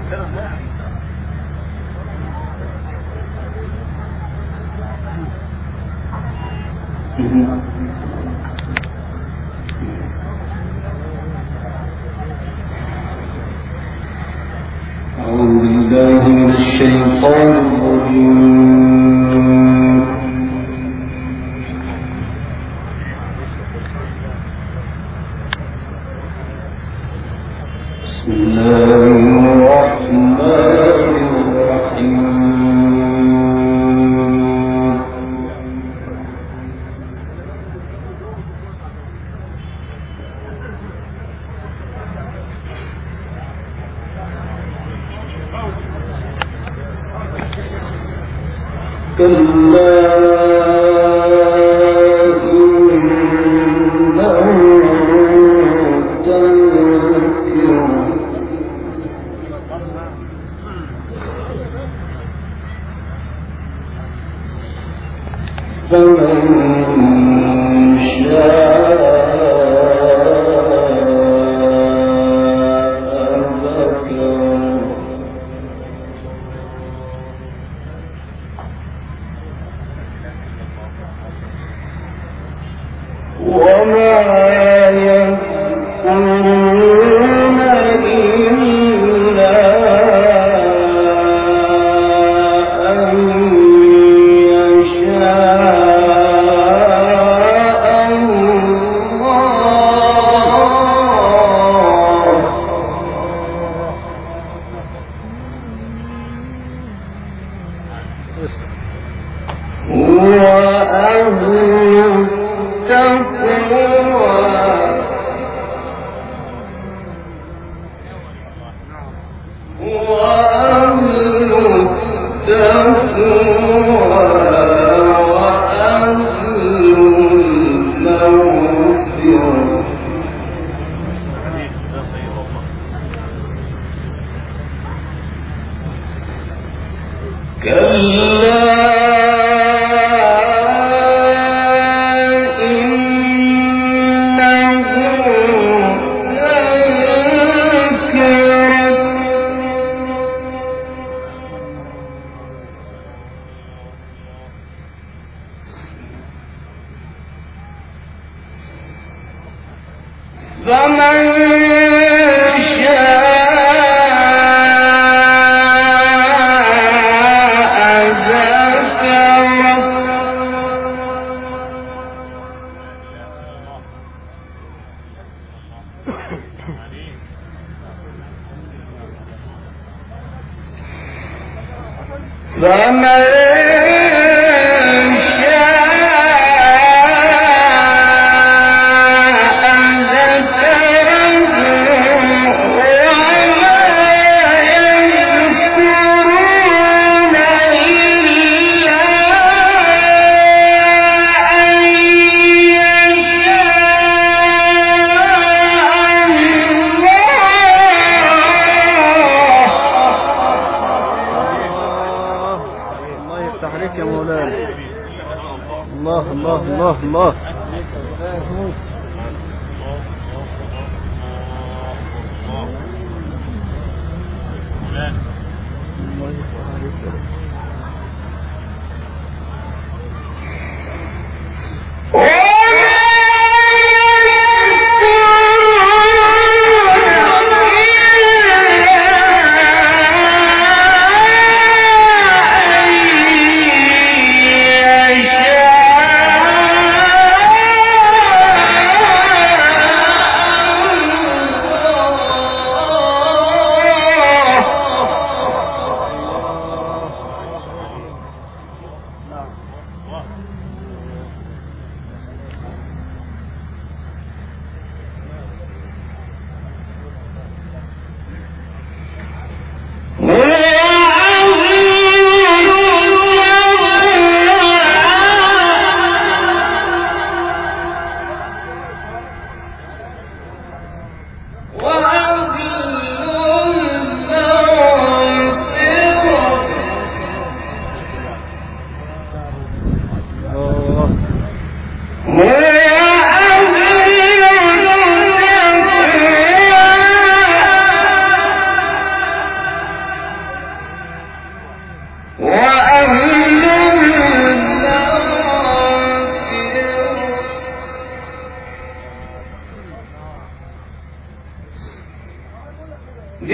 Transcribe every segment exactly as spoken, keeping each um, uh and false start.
أعوذ بالله من الشيطان الرجيم. بسم الله الرحمن الرحيم.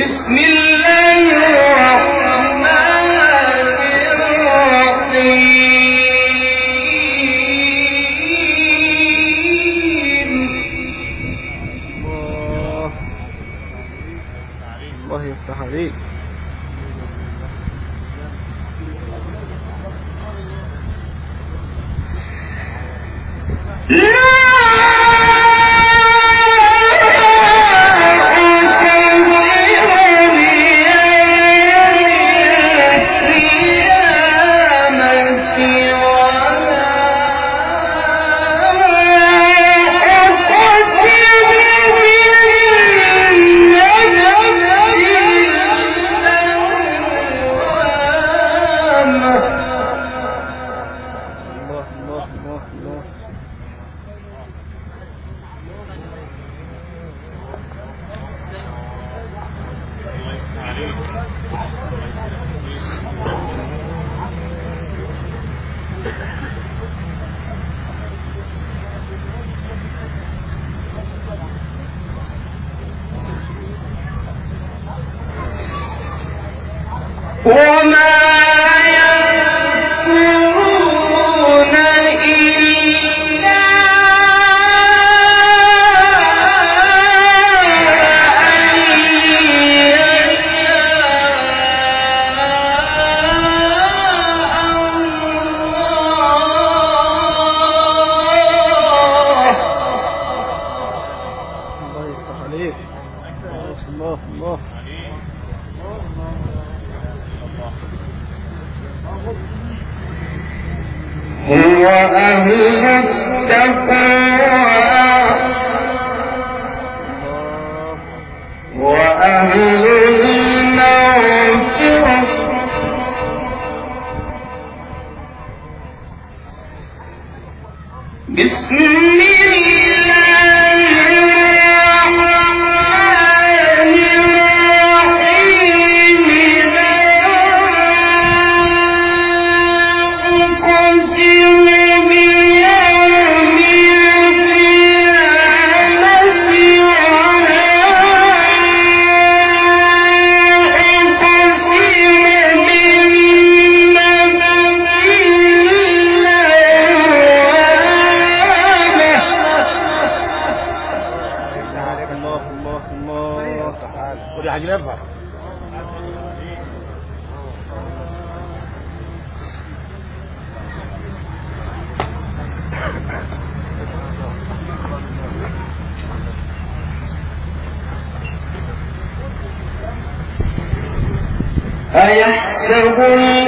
أيحسب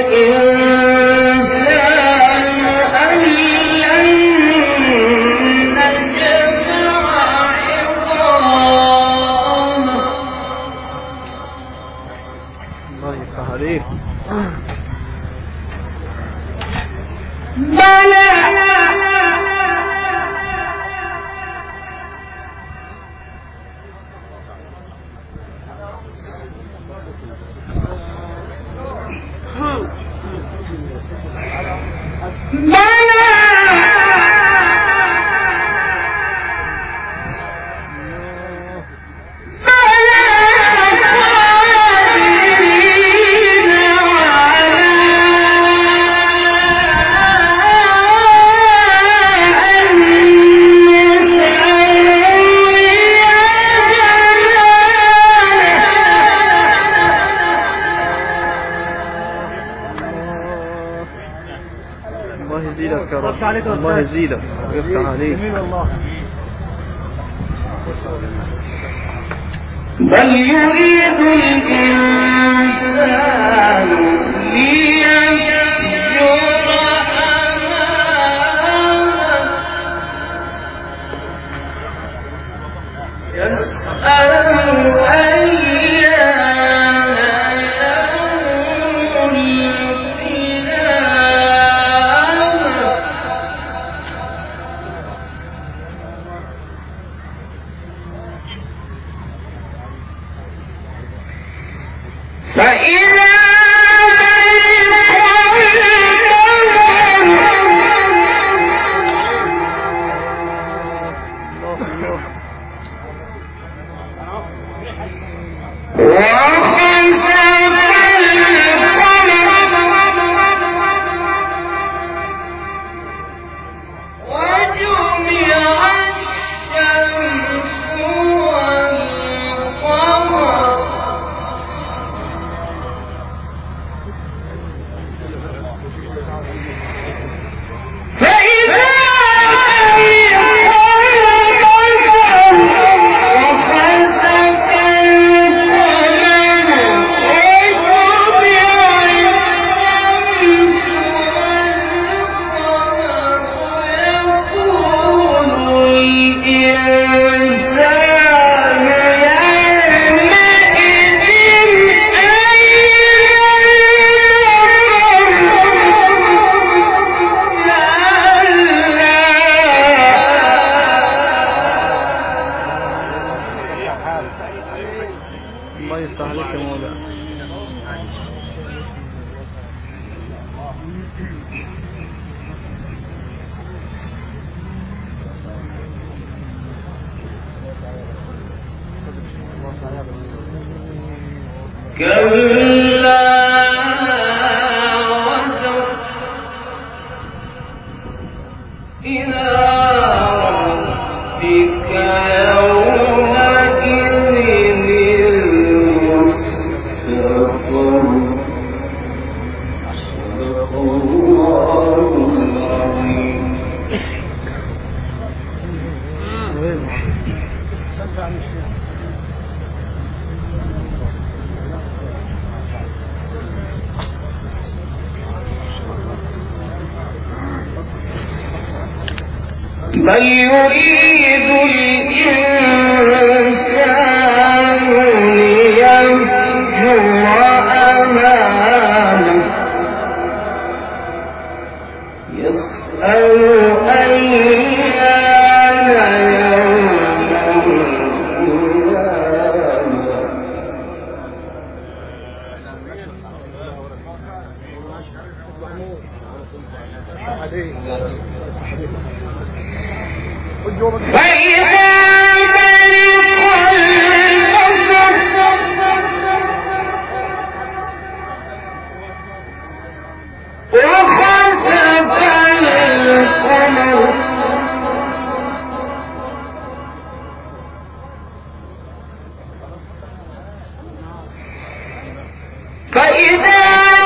الإنسان أن لن نجمع عظامه الله يفتح عليك. بلى الله يزيدك ويفتح عليك. بل يريد الإنسان ليفجر أمامه يسأل أيان يوم القيامة مولانا. كلا وزر إلى ربك يومئذ المستقر. صدق الله العظيم. بل يريد الإنسان ليفجر أمامه يسأل أيان يوم القيامة. فإذا برق البصر وخسف القمر فإذا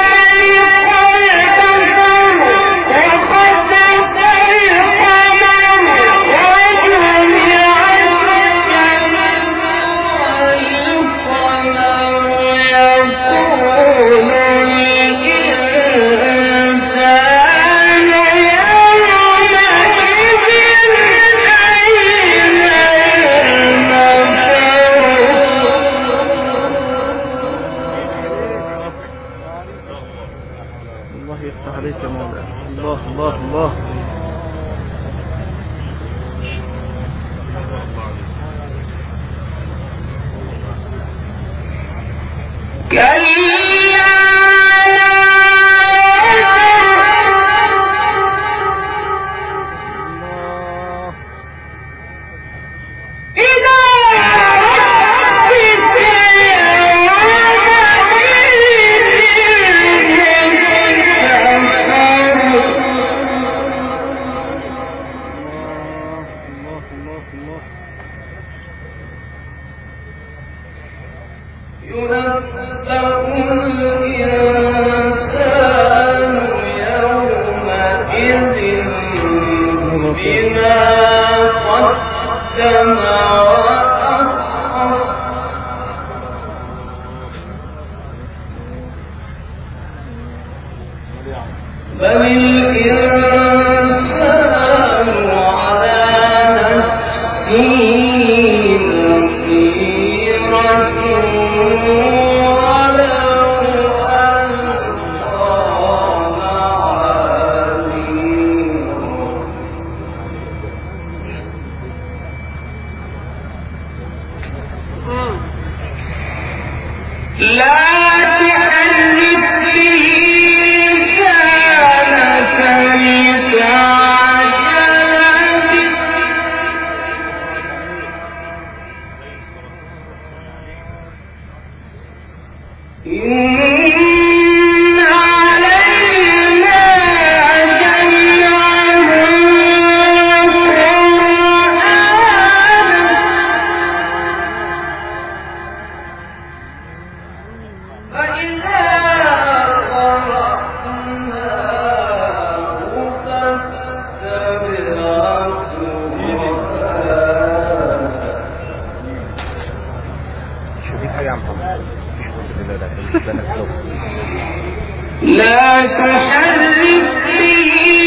لا تحرك به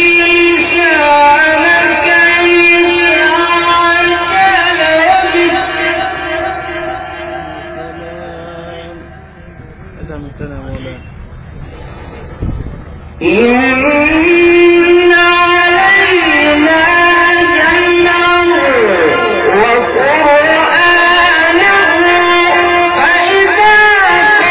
لسانك إن علينا جمعه وقرآنه فإذا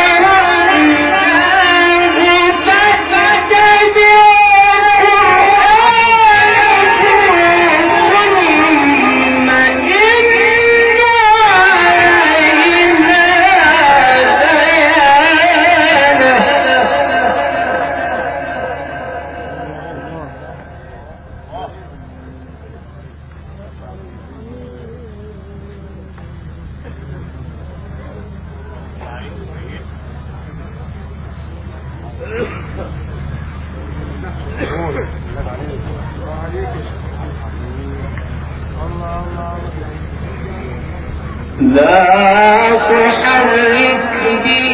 لا تحرك به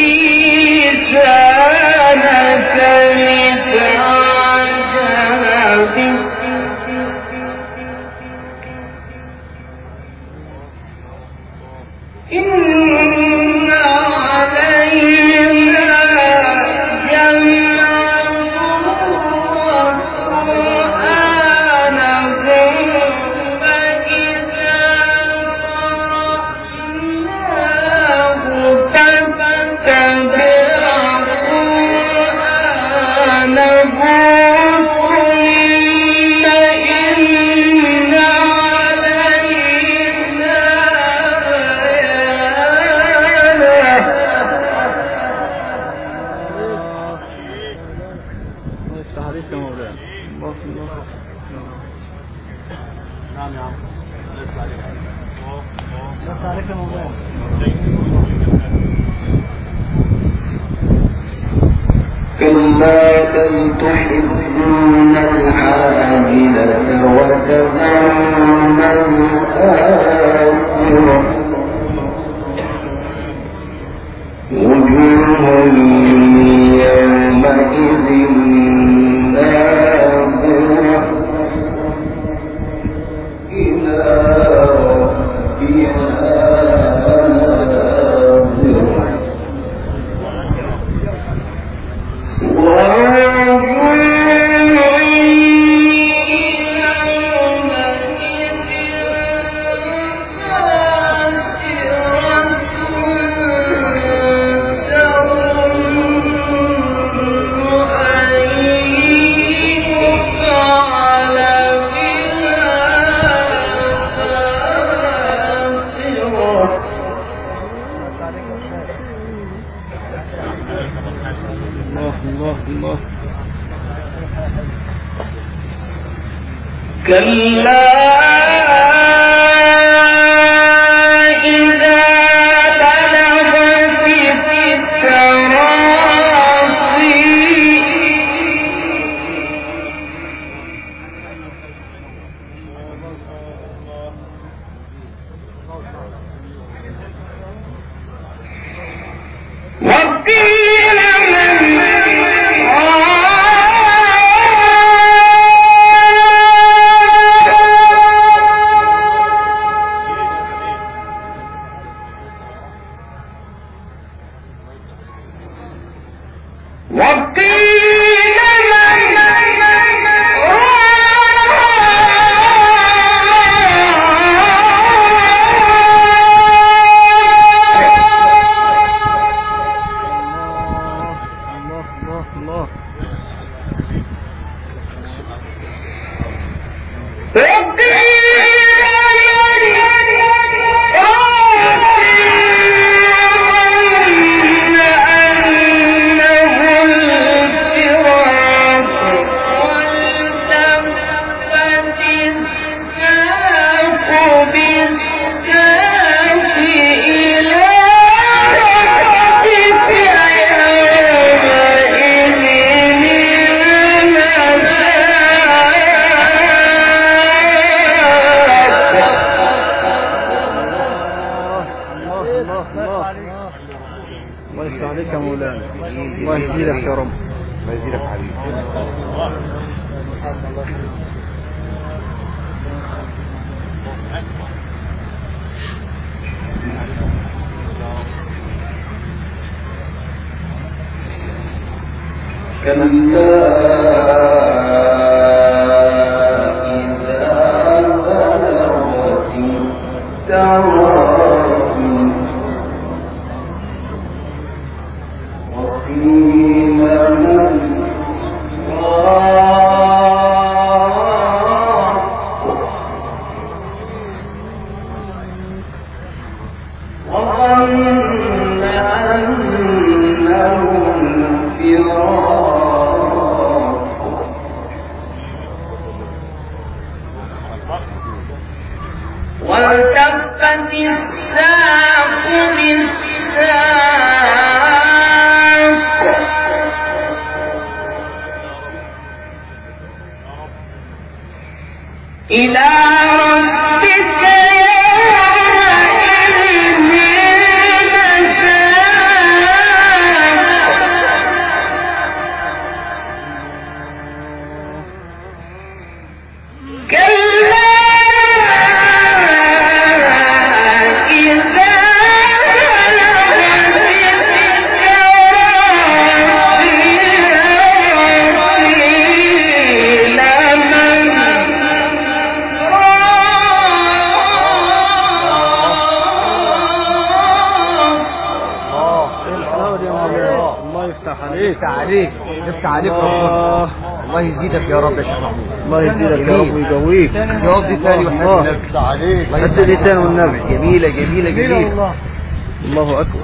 لسانك لتعجل به إن علينا جمعه وقرآنه فإذا قرأناه فاتبع قرآنه ثم إن علينا عليك يا مولانا. الله الله. نعم يا عم. الله عليك يا مولانا. كلا بل تحبون العاجلة وتذرون الآخرة وجوه يومئذ ناظرة إلى ربها ناظرة كلا إذا بلغت التراقي وقيل من والتفت الساق بالساق إلى ربك يومئذ المساق كلا إذا يفتح عليك يفتح عليك ربنا. الله يزيدك يا رب يا شيخ محمود. الله يزيدك يا رب ويقويك. جواب دي تاني وحياة النبي. يفتح عليك. هات دي تاني والنبي. جميلة جميلة جميلة. الله أكبر.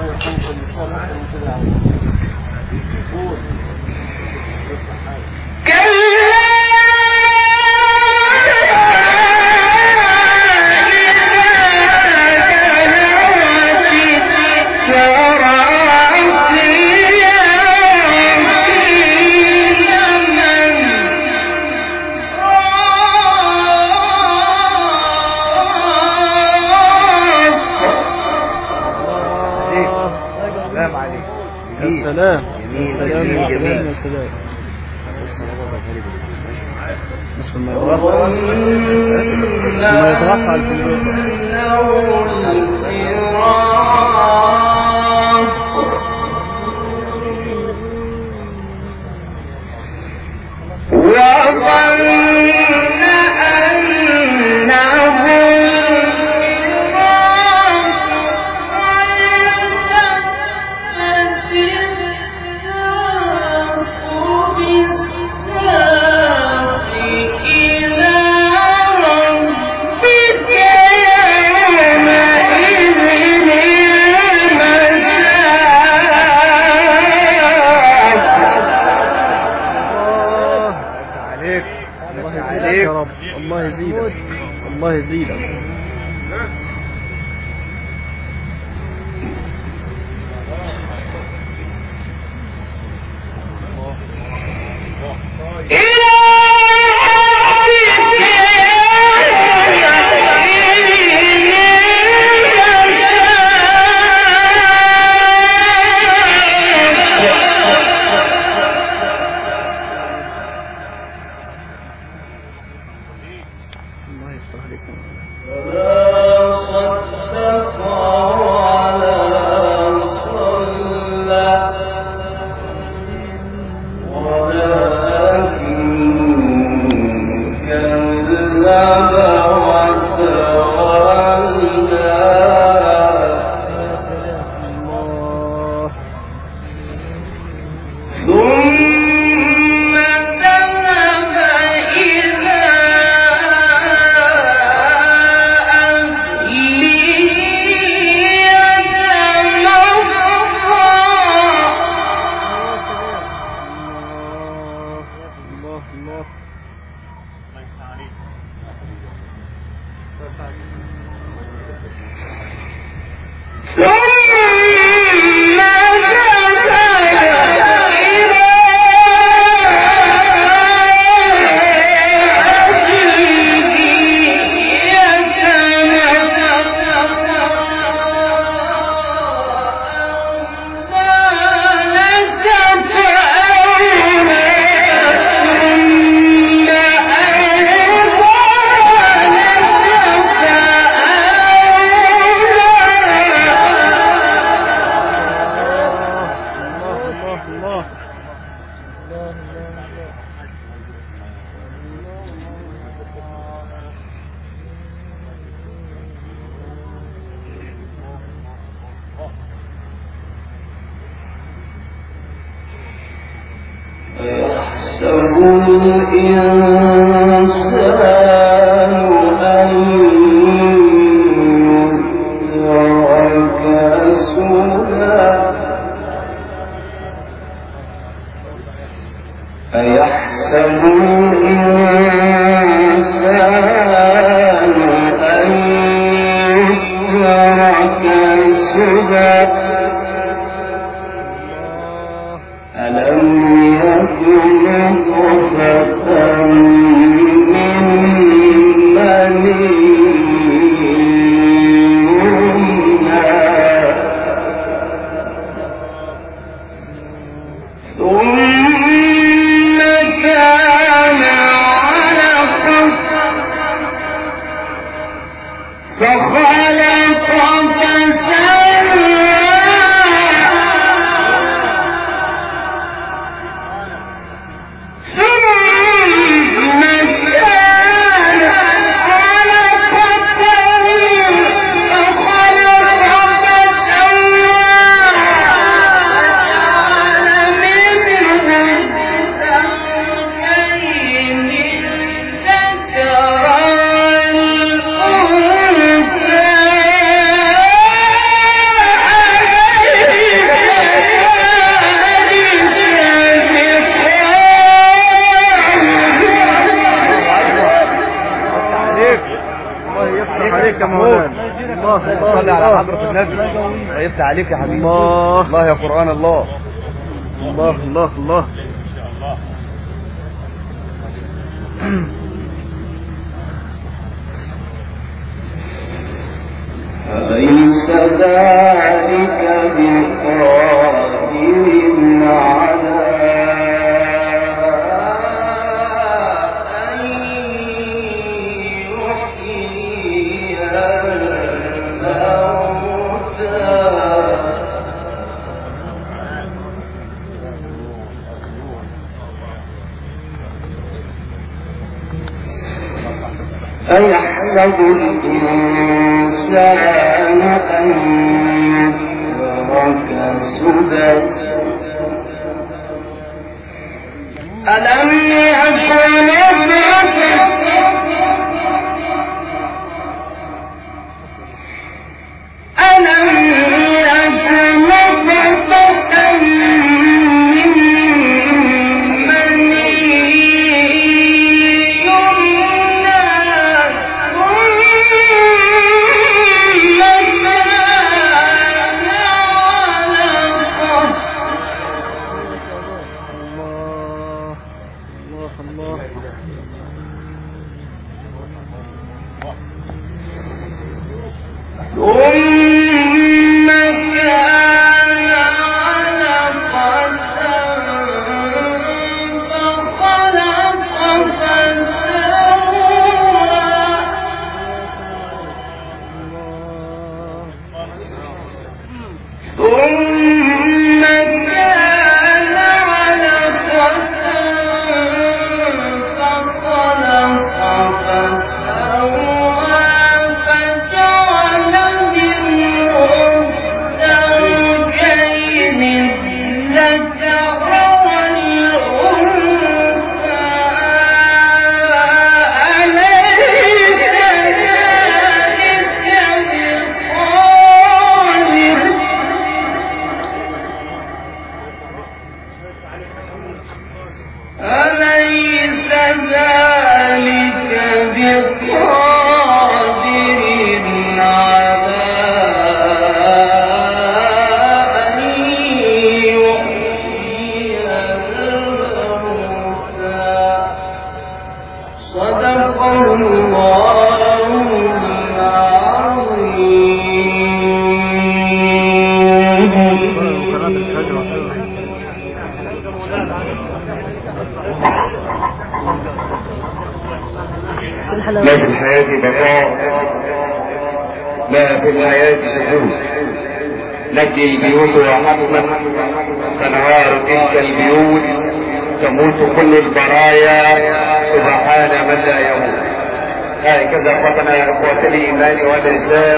سلام سلام يا سلام يا سلام. بس ما يترفع ما يترفع الله يزيدك الله يزيدك. ألم يكن نطفة من ثم كان علقة فخلق فسوى ثم كان علقة فخلق فسوى عليك يا مولانا. الله صلي على حضرة النبي. يفتح عليك يا حبيبي. الله الله يا قرآن الله. الله الله الله. أليس ذلك بقادر على أن يحيي الموتى أيحسب الإنسان أن يترك سدى ألم يكن ألم يكن نطفة من مني يمنى ثم كان علقة الله الله ثم كان علقة فخلق فسوى ثم كان علقة فخلق فسوى فجعل منه الزوجين الذكر والأنثى أليس ذلك بقادر أليس ذلك بقادر على أن يحيي الموتى صدق الله لا في الحياة بقاء، لا في الحياة سكون، نجي البيوت وحتما تنهار تلك البيوت، تموت كل البرايا سبحان من لا يموت. هكذا اخوتنا يا اخوة الايمان والاسلام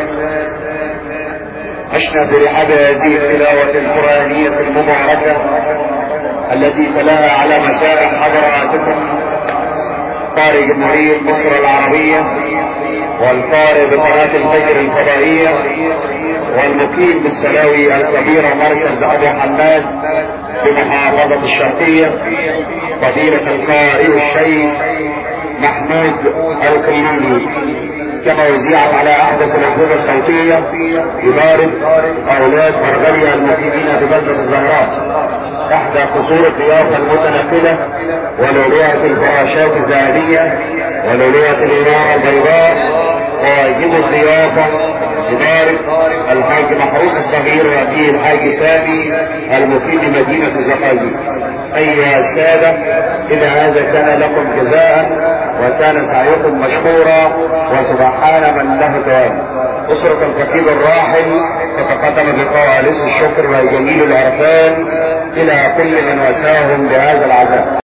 عشنا برحاب هذه التلاوة القرآنية المباركة التي تلاها على مساء حضراتكم قارئ جمهورية مصر العربية والقارئ بقناة الفجر الفضائية والمقيم بالسلاوي الكبيرة مركز ابو حماد بمحافظة الشرقية فضيلة القارئ الشيخ محمود القيماني، كما وزعت على احدث الاجهزة الصوتية ببارد اولاد فرغلية المقيمين ببلدة الزهراء احدى قصور الضيافة المتنقلة ولؤلؤة الفراشات الذهبية ولؤلؤة الإنارة البيضاء وواجب الضيافة ببارد الحاج محروس الصغير وفيه الحاج سامي المقيم بمدينة الزقازيق. أيها السادة، إن هذا كان لكم جزاء وكان سعيكم مشكورا، وسبحان من له ثواب. أسرة الخطيب الراحل تتقدم بقواليس الشكر وجميل العرفان إلى كل من وساهم بهذا العزاء.